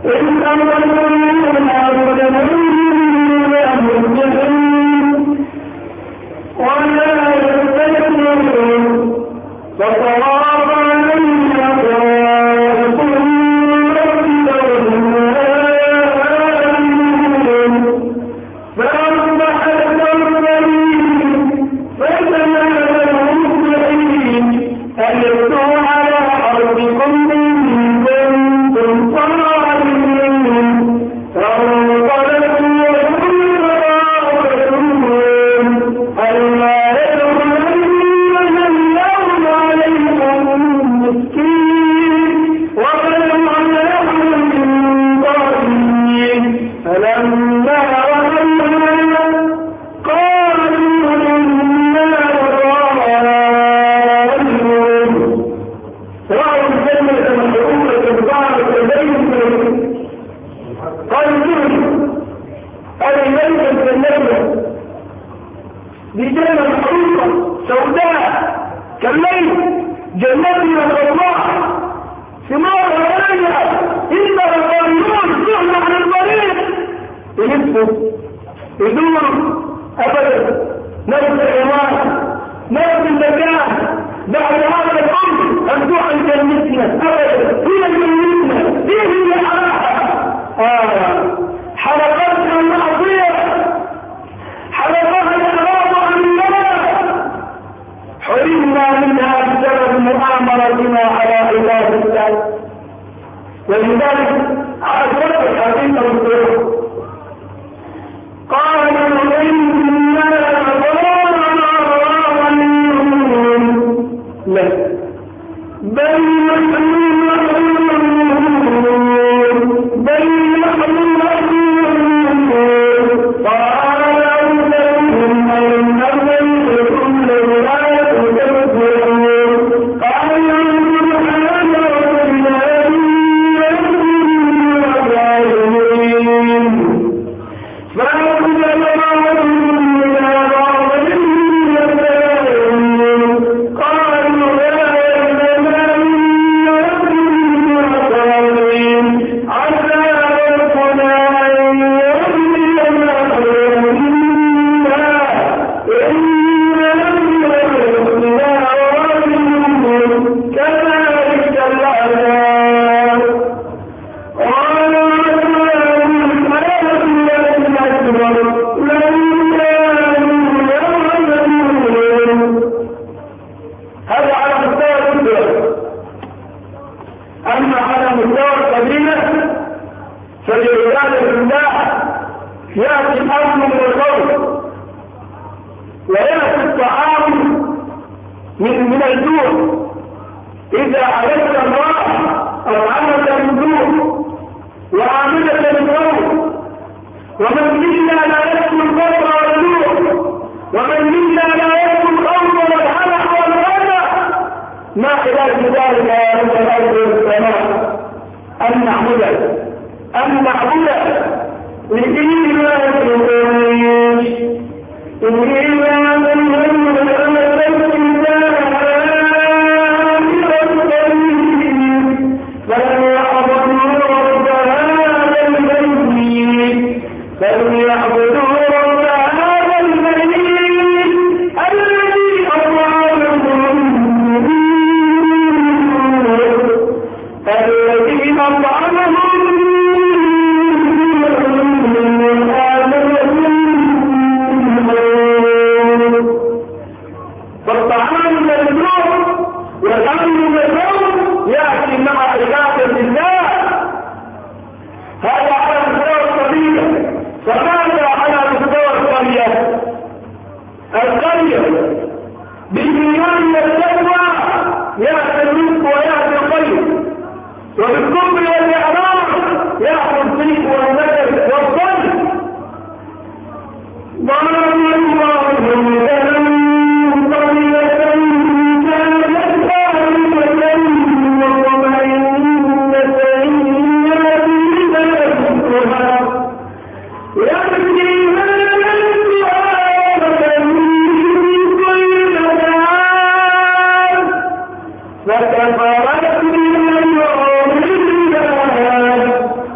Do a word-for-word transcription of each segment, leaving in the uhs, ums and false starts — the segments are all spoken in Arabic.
فكفرت باليوم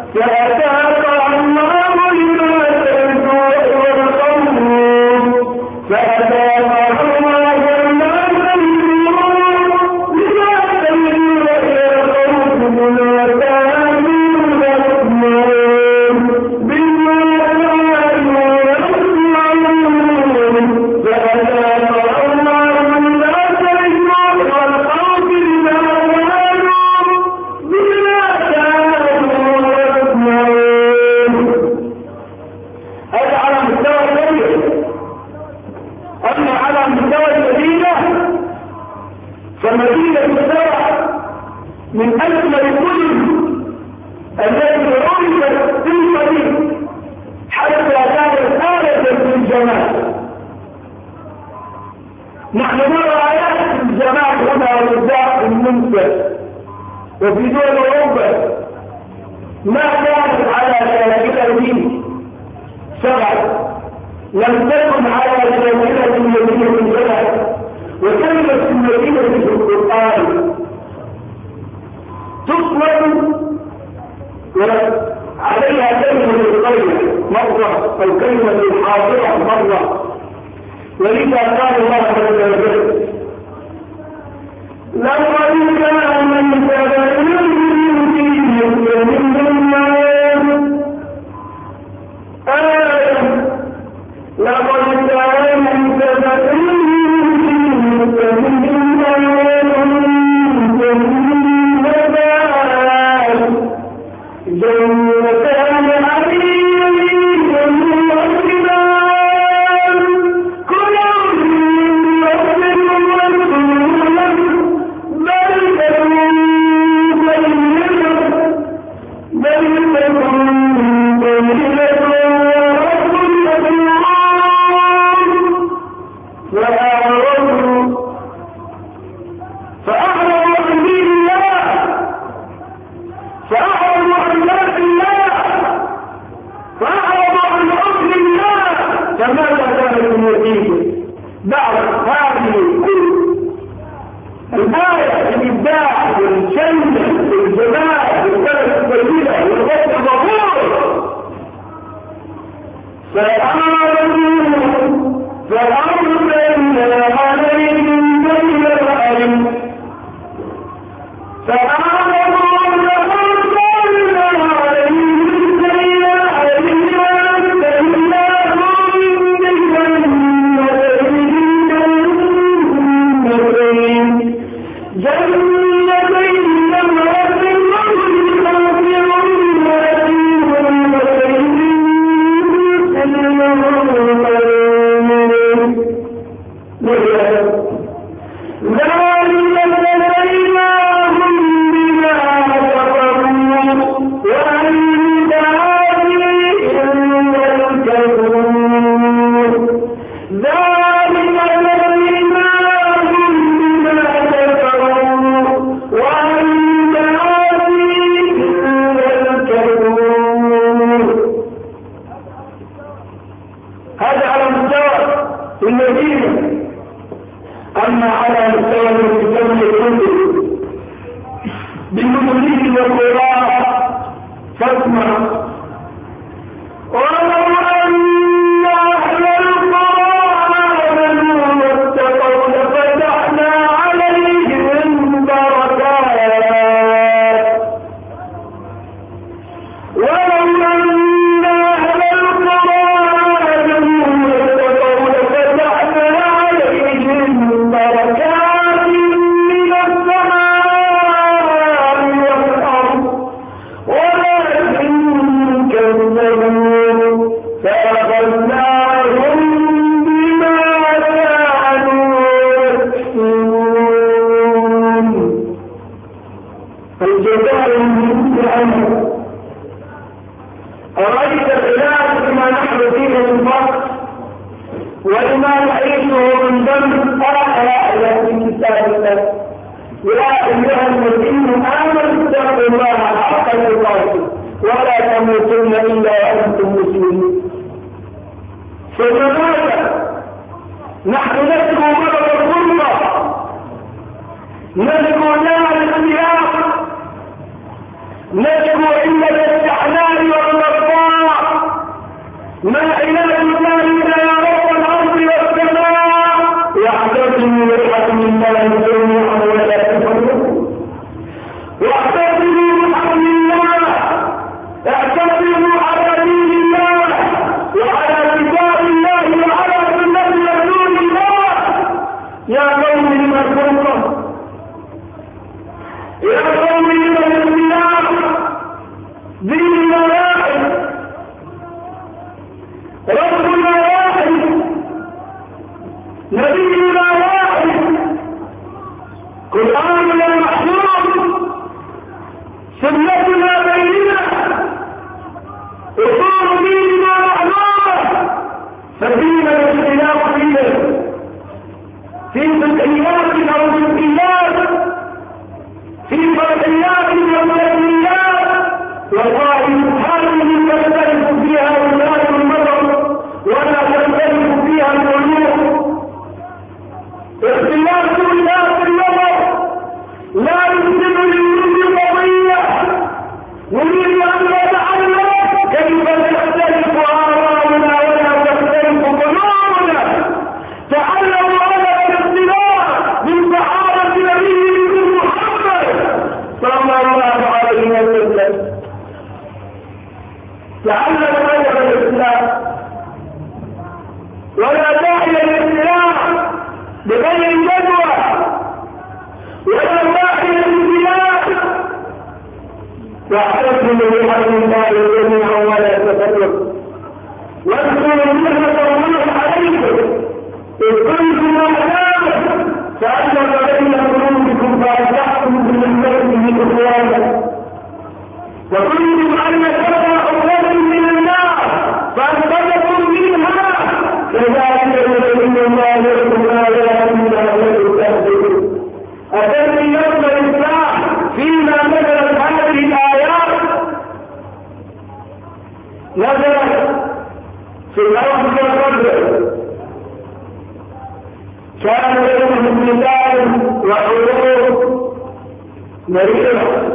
نشكو إلا الاستحلال ما إله ذلك يا رب الأرض والسماء واعتصموا بحبل الله جميعا ولا تفرقوا واعتصموا بحبل الله اعتصموا على دين الله وعلى كتاب الله وعلى سنة رسول الله يا قوم لمن فرقه يا قوم لمن اختلاف ديننا واحد ربنا واحد نبينا واحد قرآننا محفوظ سنتنا بيننا اصول ديننا معلومة فدينا الاختلاف فينا في جزئيات او جزئيات في فرعيات او تسميات والله سبحانه تختلف فيها ولاة النظر ولا تختلف فيها القلوب اختلاف ولاة النظر لا يمكن للوجود قضية نريد ان نتعلم كيف تختلف آراؤنا ولا تختلف قلوبنا تعلموا على الاختلاف من صحابة نبينا محمد صلى الله عليه وسلم تعلم غير الاسلام ولا داعي للاختلاف بغير جدوى ولا داعي للاختلاف واعتصموا بحبل الله جميعا ولا تفرقوا واذكروا نعمة الله عليكم إذ كنتم أعداء فألف بين قلوبكم فأصبحتم بنعمته إخوانا وكنتم على شفا حفرة من النار فأنقذكم منها كذلك يبين الله لكم آياته لعلكم تهتدون أتم يوم الإصلاح فيما نزلت هذه الآيات نزلت في الأرض والقدر كان لهم مثال وحروف مريضة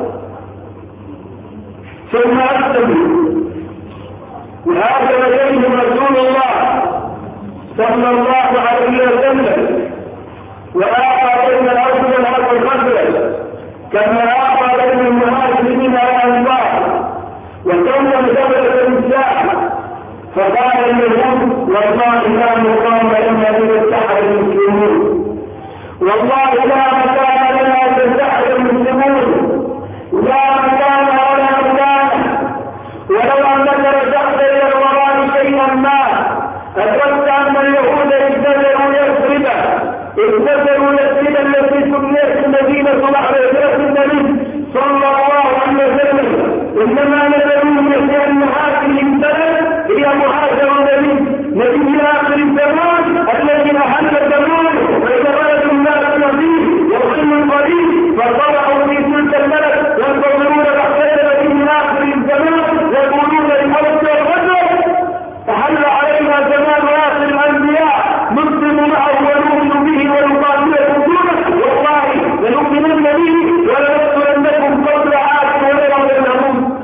ثم أكتبوا وهذا إليه رسول الله صلى الله عليه وسلم وآخى بين الأرض والأرض الخضراء كما آخى بين المهاجرين والأنصار وكون دولة الإسلام فقال اليهود والله لا مقام لنا إذا اتحد المسلمون والله لا مكان لنا إذا اتحد المسلمون لا مكان ولا مكان ولو أنك رجعت إلى الوراء شيئا ما أدركت أن اليهود ابتدأوا يثرب ابتدأوا يثرب التي سميت المدينة بعد هجرة النبي صلى الله عليه وسلم إنما نزلوا من أن هذه البلد هي مهاجر النبي نبي آخر الزمان الذي أحل الزمان ويتولد الناس نبيه وظلم قليل فطلعوا في تلك البلد ينتظرون تحت من آخر الزمان يقولون للأرض والرجل فحل علينا زمان آخر الأنبياء نسلم معه ونؤمن به ونقاتل دونه والله لنؤمنن به ولنقتلنكم قبل عاد وليوم النموذج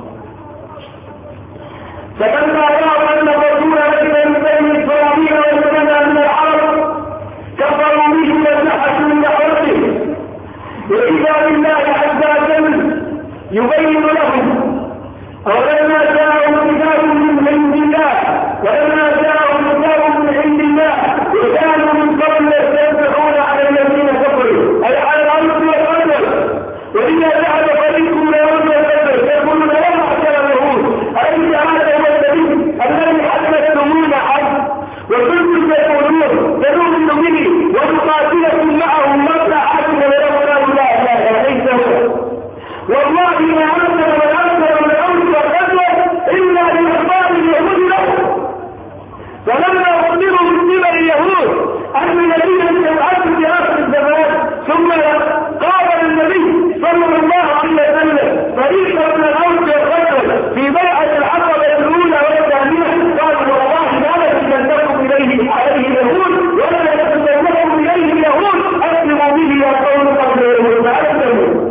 فلما رأوا أن الرسول ليس من بني إسرائيل وإنما من العرب كفروا به وزحفوا من دعوته وإذا بالله عز وجل يبين لهم ولما جاءوا كتاب من عند الله ولما جاءوا كتاب من عند الله وكانوا من قبل يستفتحون على الذين كفروا أي على الأرض والأرض وإذا ذهب فريق من الأرض والأرض يقولون لا معشر اليهود أليس هذا هو الذي حدثتمونا عنه وكنتم تقولون تنؤمن به ونقاتلكم معه مبدا عدل ويغفر الله لا ليس هو والله ما أنزل والأنزل والأنزل والأنزل إلا لإخبار اليهود له فلما أخبروا من قبل اليهود أن نبيهم سيبعث في آخر الزمان ثم قال النبي صلى الله عليه وسلم فريق من الأرض والخير في بيعة العقبة الأولى والثانية قالوا والله لا نتكلمكم إليه عليه اليهود ولا نتكلمكم إليه اليهود أسلموا به يقولوا قبل اليهود فأسلموا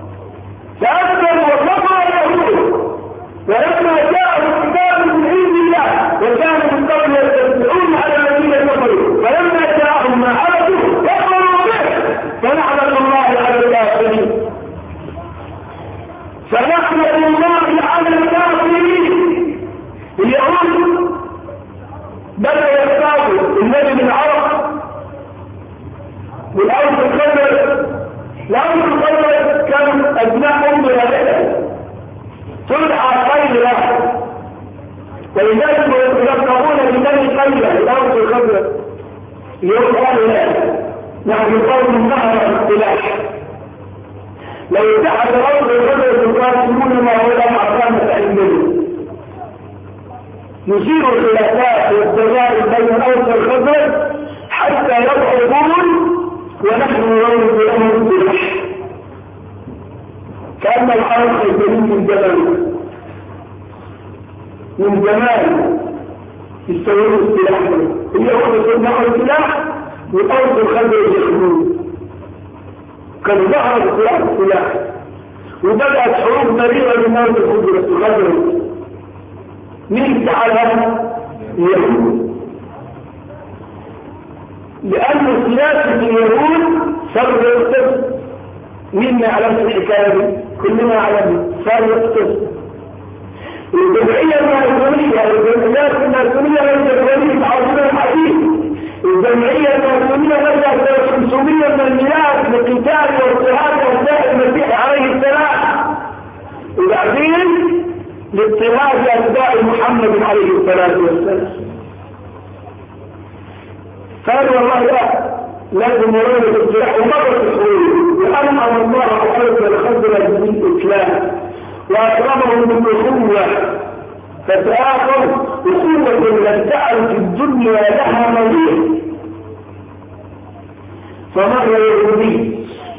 فأسلموا وكفروا اليهود ولما جاءوا كتاب من عند الله فنحمد الله على الكافرين. اليهود بدأوا يستعبدوا النبي من عرب والأرض الخضر. الأرض الخضر كان أبناء أم رائدة تدعى خير له، ولذلك يلقبون ببني قيلة الأرض الخضر. يقال لا نحن قوم النهر السلاح، لو اتحد الأرض الخضر يقاتلون ما هو عقامة عندنا. نثير الخلافات والتجارب بين الأرض الخضر حتى يضعفون ونحن نرد لهم السلاح كأن الأرض الكريم من جبل من زمان يستوردوا السلاح. اليهود يصنعوا السلاح والأرض الخضر يخدمون. كان ظهر السلاح السلاح وبدأت حروب مريرة من الأرض الخضر. مين فعلها؟ اليهود. لأن سياسة اليهود صار يقتصد. مين ما يعلم الحكاية دي؟ كلنا يعلم. صار يقتصد. الجمعية الماسونية والجمعيات الماسونية ليست جمعية عظيمة الحديث. الجمعية الماسونية ليست خمسمية من الميلاد لقتال واضطهاد أعداء المسيح عليه السلام، وبعدين لاضطهاد أتباع محمد عليه الصلاة والسلام. قالوا والله لا لازم نريد السلاح ومرة الحروب، وأنعم الله على الخضر بالإسلام وأكرمهم بالأخوة فتآخوا أخوة لم تعرف الدنيا لها نظير. فمر يهودي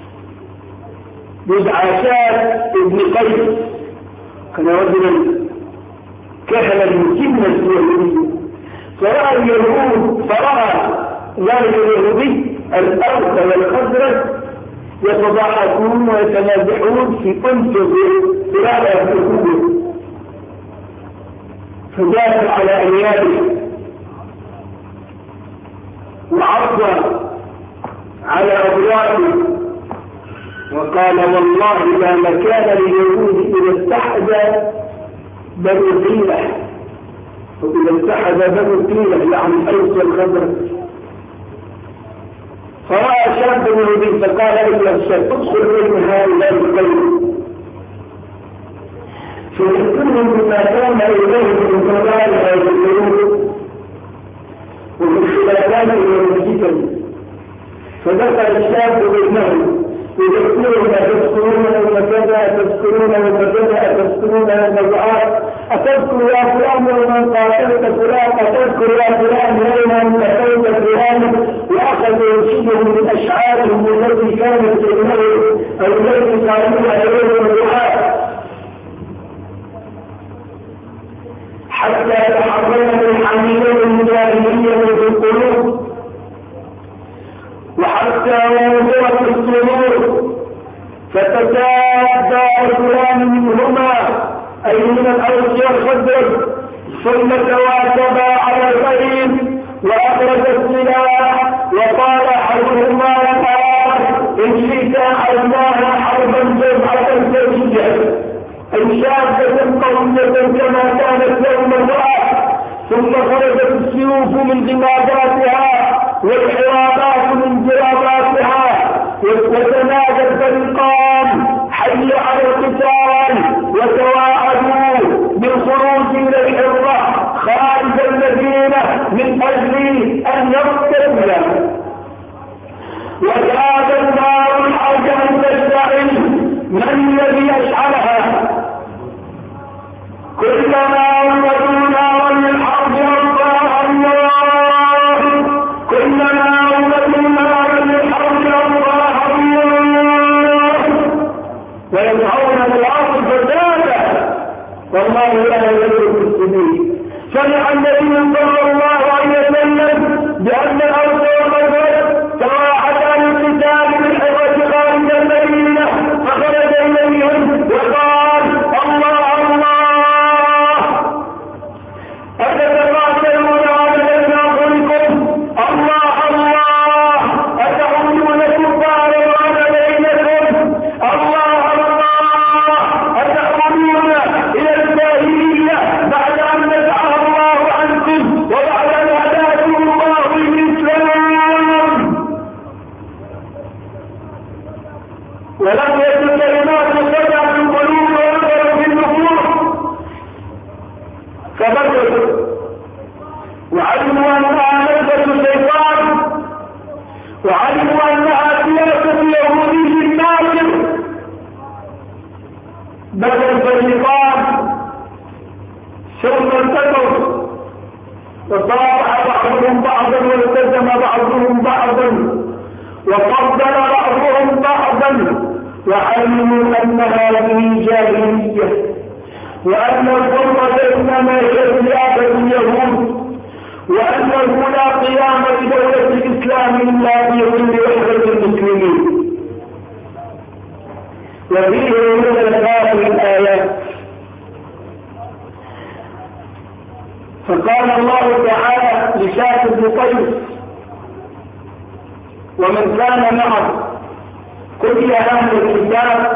يدعى شاب ابن قيس، كان رجلا كهلا مسنا اليهودي، فرأى اليهود فرأى ذلك اليهودي الأرض والخضر يتضاحكون ويتنازعون في أنفذ إرادة الأخوة، فدافع على أنيابه وعض على أبوابه وقال والله لا مكان لليهود إذا اتحد بنو قيلة، وإذا اتحد بنو قيلة يعني الأوس والخضر. فرأى شاب يهودي فقال إلى الشاب ادخل بين هؤلاء القوم فيذكرهم بما كان إليه من ضلالها والقلوب ومن خلافات اليهودية. فدخل الشاب بينهم يذكرون تذكرون وكذا تذكرون وكذا تذكرون المزعات أتذكر يا فلان ومن قاتلت فلان أتذكر يا فلان لما انتهيت فلان، وأخذ يرشدهم من أشعارهم التي كانت تجمعهم أو التي قالوا عليهم الدعاء حتى تحررت الحمية الجاهلية في القلوب وحتى وضعت الصدور فتتابع فلان منهما أي من الأوس والخضر ثم تواكبا على الخيل وأخرج السلاح وقال حرهما الآن إن شئت أعلناها حربا جمعة سرية أي شابة قوية كما كانت يوم الرأى. ثم خرجت السيوف من جماداتها والحرابات من جراباتها وتنادى الفريقان حي على القتال وتواعدوا بالخروج الى الحرة خارج المدينة من اجل ان يقتل. وكاد النار الحاجة تشتعل، من الذي يشعلها؟ كلما وجدوا نارا للحرب الله الله، كلما وجدوا نارا للحرب الله الله، ويدعون الارض فسادا والله لا يدرك السبيل. سمع النبي صلى الله عليه وسلم بان الارض والمدر تواعد عن القتال بالحرة خارج المدينة، فخرج اليهم وقال الله الله أتتقاتلون على تناصركم، الله الله أتعودون كفارا على بينكم، الله الله الفريقان ثم التقوا وصافح بعضهم بعضا والتزم بعضهم بعضا وفضل بعضهم بعضا وعلموا ان هذه جاهليه وان الفرقه انما هي خلافه اليهود وانه لا قيام بدوله الاسلام الا بظل وحده المسلمين. وفيه من هذه الايات فقال الله تعالى لشاة بن قيس ومن كان معه قل يا اهل الكتاب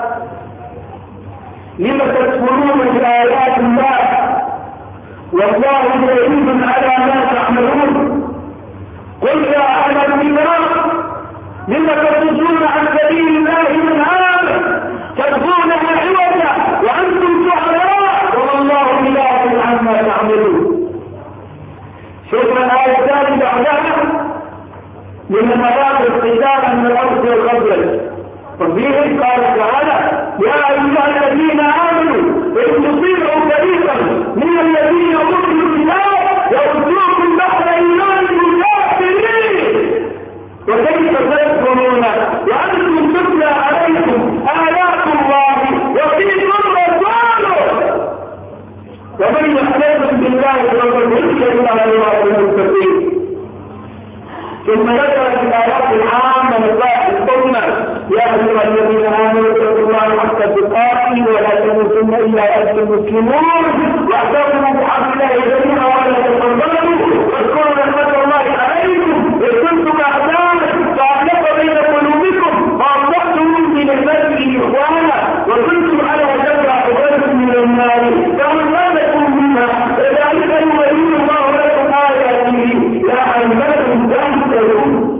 لم تكفرون بآيات الله والله شهيد على ما تعملون. قل يا اهل الكتاب لم تصدون عن سبيل الله من آمن تبغونها عوجا وانتم شهداء والله بغافل عما تعملون. شوف الآية الثانية بعدها من مرات القتال من الأرض والخزرج وفيه قال تعالى يا أيها الذين آمنوا إن تطيعوا فريقا من الذين أوتوا الكتاب يردوكم بعد إيمانكم كافرين وكيف تكفرون وأنتم تتلى عليكم آيات الله وفيكم رسوله ومن يحتفظ بالله فقد هدي الى صراط المستقيم. ثم ذكر في الايات العامه لصاحب الامه يا ايها الذين امنوا اتقوا الله حق تقاته ولا تموتن الا وانتم مسلمون واعتصموا بحبل الله جميعا ولا تفرقوا واذكروا نعمه الله عليكم اذ كنتم اعداء فالف بين قلوبكم فاصبحتم بنعمته اخوانا وكنتم على شفا حفره من النار فانقذكم منها كذلك يبين الله لكم اياته لعلكم تهتدون.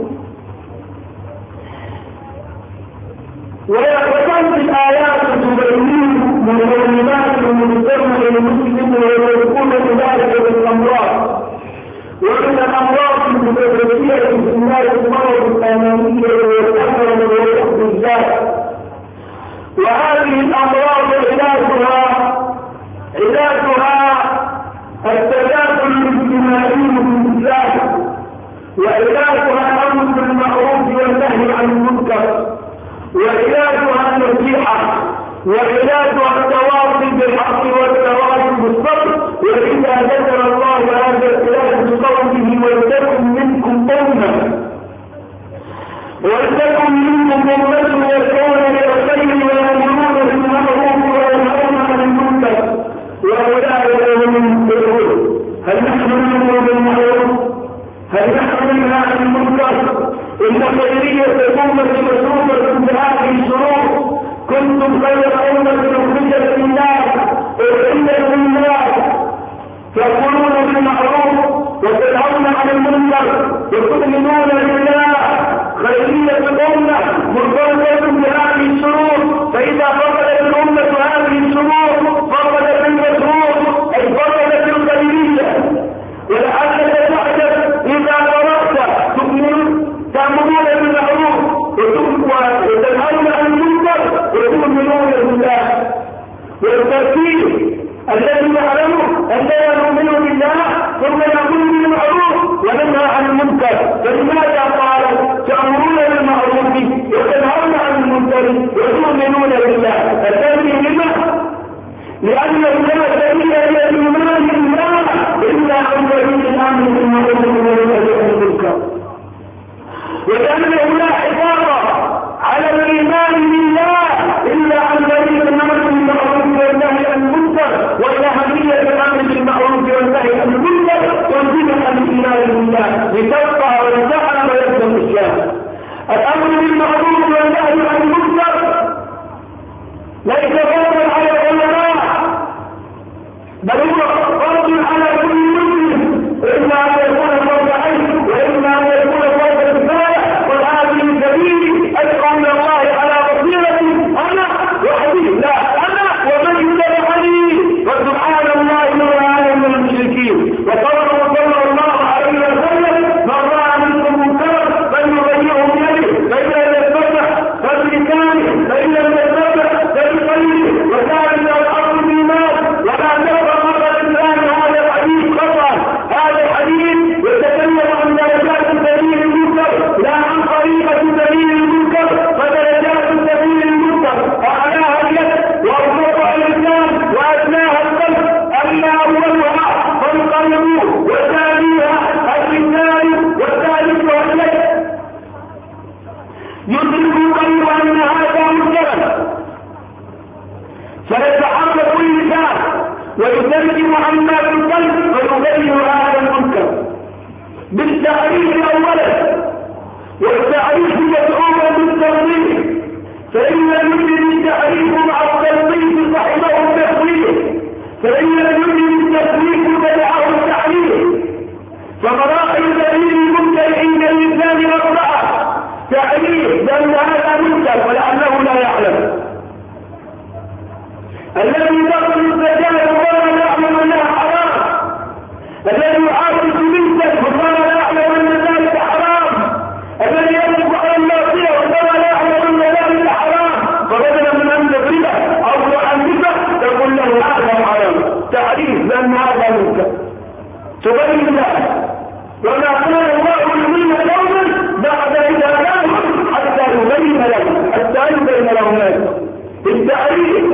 وكانت الآيات تبين مهمات المجتمع المسلم ويكون ذلك بالأمراض ومن الأمراض المتفرقية في الناس المرض الأمامية والأمر والحب الذات. وهذه الأمراض علاجها علاجها التداخل الاجتماعي في الإسلام وعلاجها الأمر بالمعروف والنهي عن المنكر وعلاجها النصيحة وعلاجها التواصي بالحق والتواصي بالصبر. وإذا ذكر الله هذا العلاج بقوله ولتكن منكم أمة ولتكن منكم أمة يدعون إلى الخير ويأمرون بالمعروف وينهون عن المنكر وأولئك هم المفلحون. هل نحن نأمر بالمعروف؟ هل نحن ننهى عن المنكر؟ إن خيرية الأمة مسؤولة بهذه الشروط. كنتم خير أمة أخرجت للناس أحلت للناس تأكلون بالمعروف وتنهون عن المنكر وتؤمنون بالله. خيرية الأمة مرتبطة بهذه الشروط فإذا فقدت الأمة هذه الشروط فقدت المشروط أي فقدت الخيرية. ولعلك تعجب إذا قرأت تؤمنون تأمرون بالمعروف وتنهون عن المنكر وتؤمنون بالله. والترتيب الذي يعلمه أننا نؤمن بالله ثم نقول بالمعروف وننهى عن المنكر. فلماذا قال تأمرون بالمعروف وتنهون عن المنكر وتؤمنون بالله؟ الثاني لما؟ لأن الناس إلا يؤمنون بالله إلا عن طريق الأمر بالمعروف والنهي عن المنكر. وكأنه لا حفاظ على الإيمان بالله إلا عن طريق الأمر بالمعروف والنهي عن المنكر والأهمية الأمر بالمعروف والنهي عن المنكر تنزلها الإيمان بالله لتبقى وتعلم ويبدأ الشام. الأمر بالمعروف والنهي عن المنكر ليس فرضا على العلماء بل هو فرض على كل مسلم إما أن يكون فرض عين وإما أن يكون فرض كفاية. والآن ويترجم عما في القلب ويغير هذا المنكر بالتعريف اولا، والتعريف يدعو بالتوضيح، فإن لم يجد التعريف مع التوضيح صحبه التسويق، فإن لم يجد التسويق تبعه التعريف. فمراحل دليل المنكر عند الإنسان أربعة: تعريف لأن هذا منكر ولعله لا يعلم، الذي يدخل الزكاة ولا يعلم أنها حرام، الذي يعاكس بنته ولا يعلم أن ذلك حرام، الذي يطلب على المعصية ولا يعلم أن ذلك حرام، فبدلا من أن تضربه أو تعذبه تقول له هذا حرام. تعريف لأن هذا منكر تبين له، وما كان الله يؤمن يوما بعد إذا كان حتى يبين له حتى يبين له ذلك. التعريف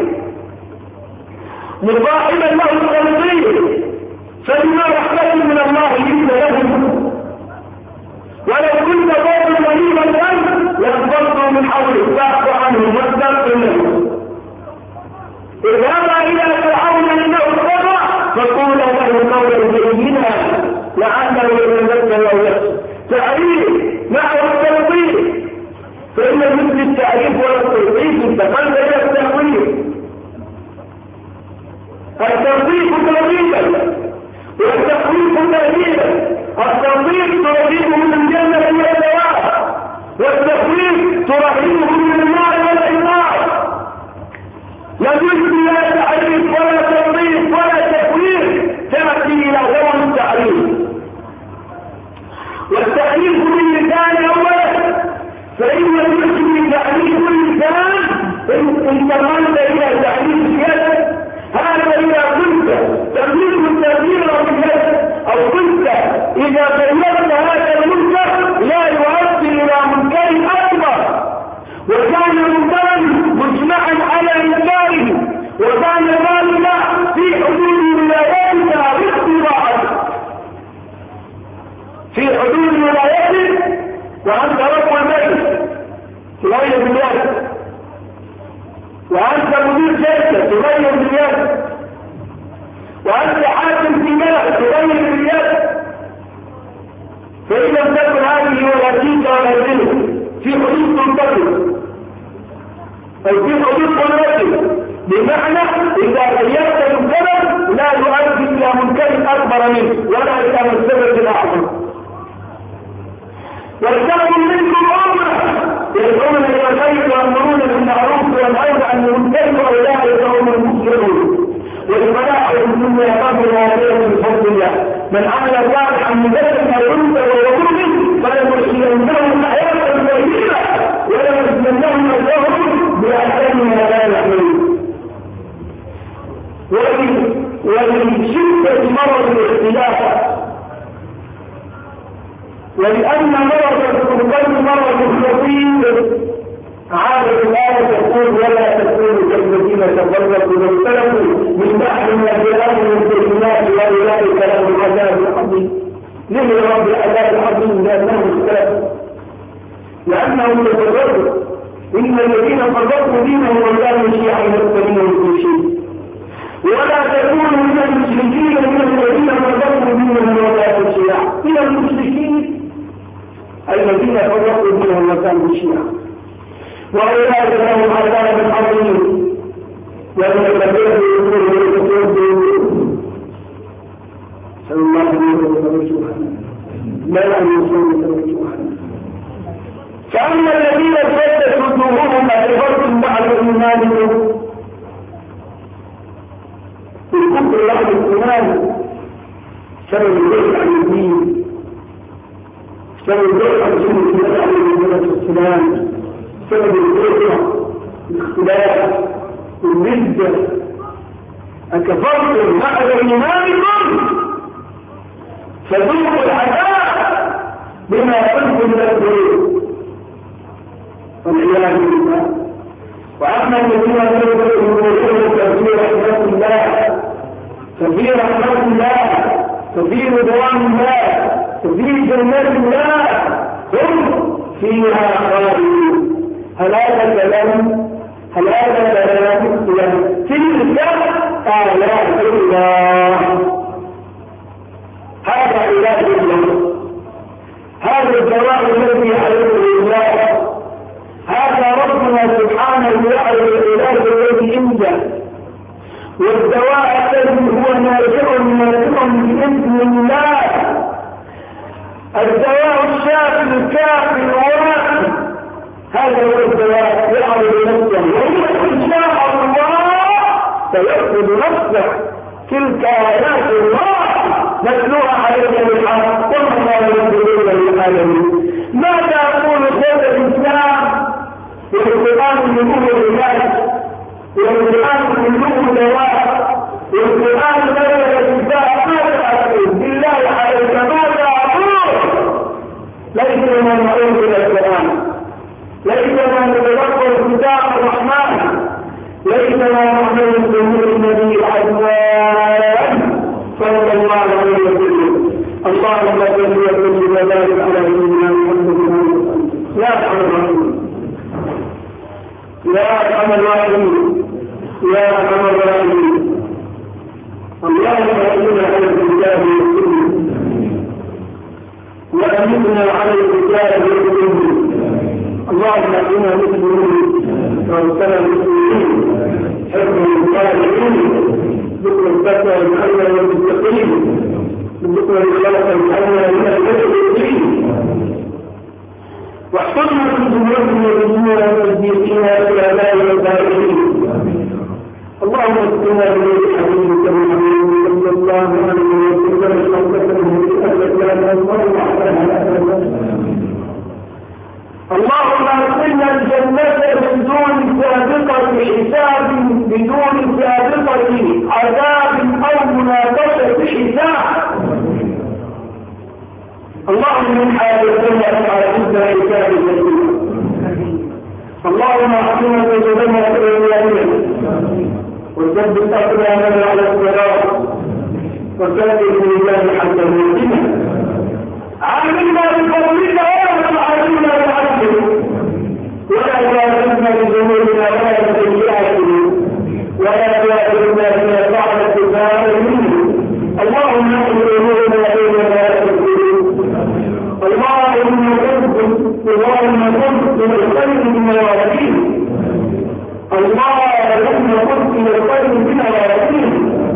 مصاحبا له التنظير، فبما رحمة من الله لنت له، ولو كنت ضربا غريبا الأمر لانفضوا من حولك فاعف عنهم واستغفر لهم. اذهبا إلى فرعون إنه طغى فقولا له قولا لينا لعله يتذكر أو يخشى. تعريف معه التنظير، فإن مثل التعريف والتوظيف انتقل إلى التأويل. التوظيف توظيفا والتخويف تهديدا. التوظيف ترهبه من الجنة والثواب، والتخويف ترهبه من النار والعقاب. لا يجب لا تعريف ولا توظيف ولا تخويف تأتي إلى غير التعريف. والتعريف باللسان أولا، فإن يجب تعريف اللسان إن انتقلت إلى تعريف اليد، هذا إذا كنت تملك التغيير باليد أو كنت إذا غيرت هذا المنكر لا يؤدي إلى منكر أكبر، وكان منكرا مجمعا على إنكاره، وكان ذلك في حدود ولايتها باختراعه، في حدود ولايته، وأنت رب البيت تغير باليد، وأنت مدير شركة تغير باليد، وأنت حاكم في بلد تغير باليد. فإن لم تكن هذه ولاتيك ولاتيك في حدود تنتقل أو في حدود قدرتك، بمعنى إذا غيرت السبب لا يؤدي إلى منكر أكبر منه ولا إلى السبب الأعظم. ولتكن منكم أمة يدعون إلى الخير ويأمرون بالمعروف وينهون عن المنكر وأولئك هم المفلحون. والفلاح في الدنيا قبل وغيره من فضل الله. من عمل صالحا من ذلك أو أنثى وهو مؤمن فلنحيينه حياة طيبة ولنجزينهم أجرهم بأحسن ما كانوا يعملون. ومن شدة مرض الاختلاف، ولأن مرض القلب مرض خطير، عادة الآية تقول ولا تكونوا كالذين تفرقوا واختلفوا من بعد ما جاءهم البينات وأولئك لهم العذاب العظيم. ليه يا رب العذاب العظيم؟ لأنهم اختلفوا، لأنهم تفرقوا. إن الذين فرقوا دينهم وكانوا شيعا يختلفون في شيء. ولا تكونوا من المشركين من الذين فرقوا دينهم وكانوا شيعا. من المشركين الذين فرقوا دينهم وكانوا شيعا، وأولئك لهم عذاب عظيم. والذين يقولون صلى الله عليه وسلم لا يعلمون توجهها. فأما الذين ارتدت وجوههم أكفرتم بعد إيمانكم بالكفر بعد الإيمان سبب البيع عن الدين، سبب البيع عن سنة النبي عليه السلام، سبب البيع الاختلاف والردة. أكفرتم بعد إيمانكم فذوقوا العذاب بما كنتم تكفرون والعياذ بالله. وأما الذين يقولون تفسير رحمة الله تفسير رحمة الله تفسير رضوان الله تفسير جنات الله هم فيها خالدون. هل هذا كلام هل هذا كلام تلك آيات الله. هذا علاج الله، هذا الدواء الذي يعرفه الله، هذا ربنا سبحانه يعرف العلاج الذي عنده، والدواء الذي هو نافع نافع بإذن الله، الدواء الشافي الكافي الواقي، هذا هو الدواء يعرف نفسه، وإن شاء الله سيأخذ نفسه. تلك آيات الله نتلوها عليك بالحق وما الله يريد للعالمين. ماذا يقول شيخ الإسلام؟ والقرآن يقول العلاج، والقرآن يقول دواء، والقرآن بين الكتاب. ماذا أقول بالله عليك؟ ماذا أقول؟ ليس لنا نعود إلى القرآن، ليس لنا نتذكر كتاب الرحمن، ليس لنا نعمل بنور النبي العزوان صلى الله عليه وسلم. اللهم صل وسلم وبارك على سيدنا محمد يا ارحم الراحمين، يا ارحم الراحمين، يا ارحم الراحمين. اللهم اعنا على الكتاب والسنه، وامتنا على الكتاب والسنه. اللهم اعنا مسلمين وارسلنا مسلمين، حفظ الصالحين، ذكر الفتوى الحية والمستقيم، ذكر الخلق الحية من المسلمين، واحفظنا في ذنوبنا وذنوبنا وتصديقنا الى لا والبارئين. اللهم اسقنا بنور حبيبك محمد صلى الله عليه وسلم اللهم ادخلنا الجنة بدون سابقة حساب، بدون سابقة عذاب أو مناقشة حساب. اللهم من حاجتنا حاجتنا حساب الجنة. اللهم اعطنا وجبنا إلى وثبت أقدامنا على الصراط، وثبت الميزان حتى نؤمن. عاملنا بفضلك ولا تعاملنا بعدلك، ولا تؤاخذنا بذنوبنا ولا بسيئاتنا، ولا تؤاخذنا بما فعل الكفار منه. اللهم اغفر ذنوبنا بيننا وبين اللهم كنت اللهم كنت بالخير بمواليك، اللهم كنت بالخير بمواليك،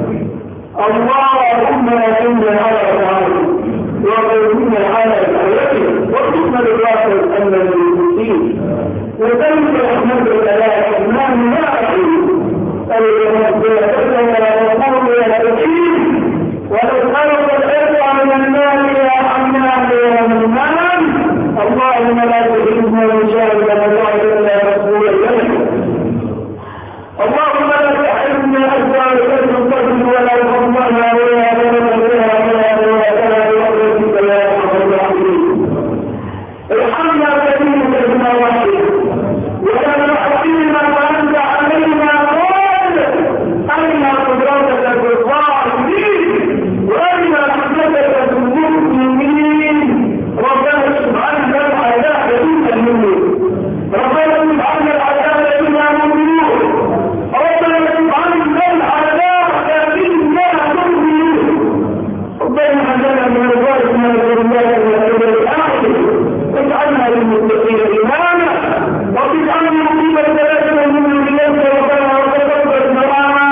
اللهم اكرمنا على طاعتك وقومنا على دعوتك، وارزقنا بالواقع ان المسلمين وتنزل رحمتك لا تحمل لا اعلم المغفرة وقول يا حكيم، ولو خلق الارض من المال يا حمام يا منان. اللهم لا تحرمنا من شر ما فعل يا رسول الله. اللهم لا تحرمنا اجر الفضل ولا تحرمنا ولا ارحمنا كريمك بما وحيد، ولا نحكينا وانت علينا قادر. ارنا قدرتك في الظالمين، وارنا رحمتك في المؤمنين. ربنا سبحانه العذاب بنا المؤمنين، ربنا سبحانه العذاب بنا المؤمنون، ربنا سبحانه العذاب بنا المؤمنون. ربنا هدنا من رضاك من الله واجعلنا للمتقين إماما، واجعلنا مقيم الثلاثة من اليوم ربنا وتقبل دعاءنا.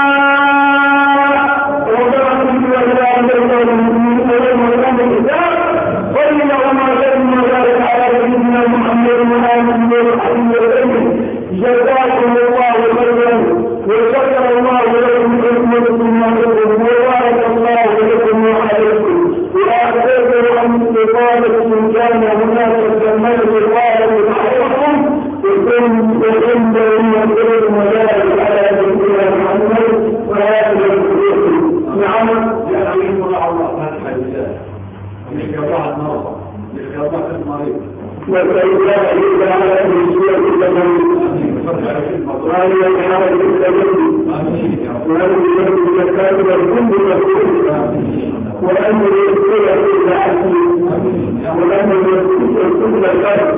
ربنا كنت وإلى أن تلقى المؤمنين ويوم الأمر الكتاب، وإلى وما جئنا وبارك على سيدنا محمد وآله وصحبه وسلم. جزاكم الله خيرا، وشكر الله لكم حكمتكم وبارك الله لكم وعليكم. وأعتذر عن استطالة كان هناك تجمل الغالب عليكم، وكنت عند المنزل وذلك على سيدنا محمد وآله وسلم. نعم يا رحيم الله فاتحة لله ومن الله المرضى من الله المريض وسيدنا إلا على المسؤولية التي وهي الحالة التي وهذه الزكاة والكل والكل، وأن يذكر كل عبد، وأن يذكر كل خير.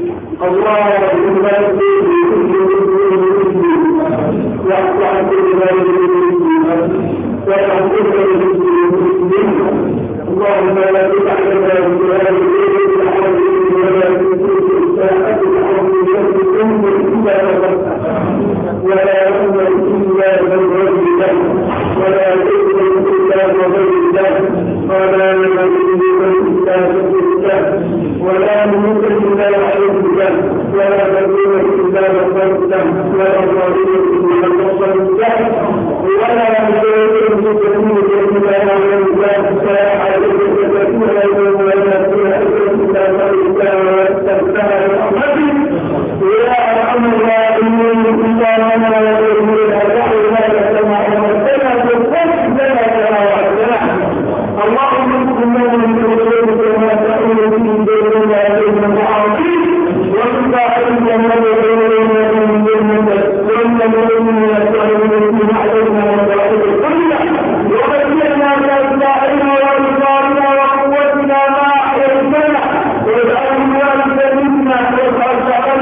اللهم لا تزيد كل مسلم واحفظ كل اللهم لا تدع لنا بهذه الليل الحمد ولا تنسوا الساعة الحمد إلا ولا يؤمن إلا بالرجل له ولا يؤمن إلا بغير الله ولا يؤمن إلا بالله ولا يؤمن إلا بالله ولا تؤمن إلا بالله ولا ظالم إلا بالله ولا يؤمن إلا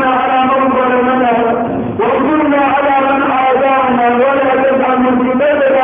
وانصرنا على من عادانا ولا تجعل مصيبتنا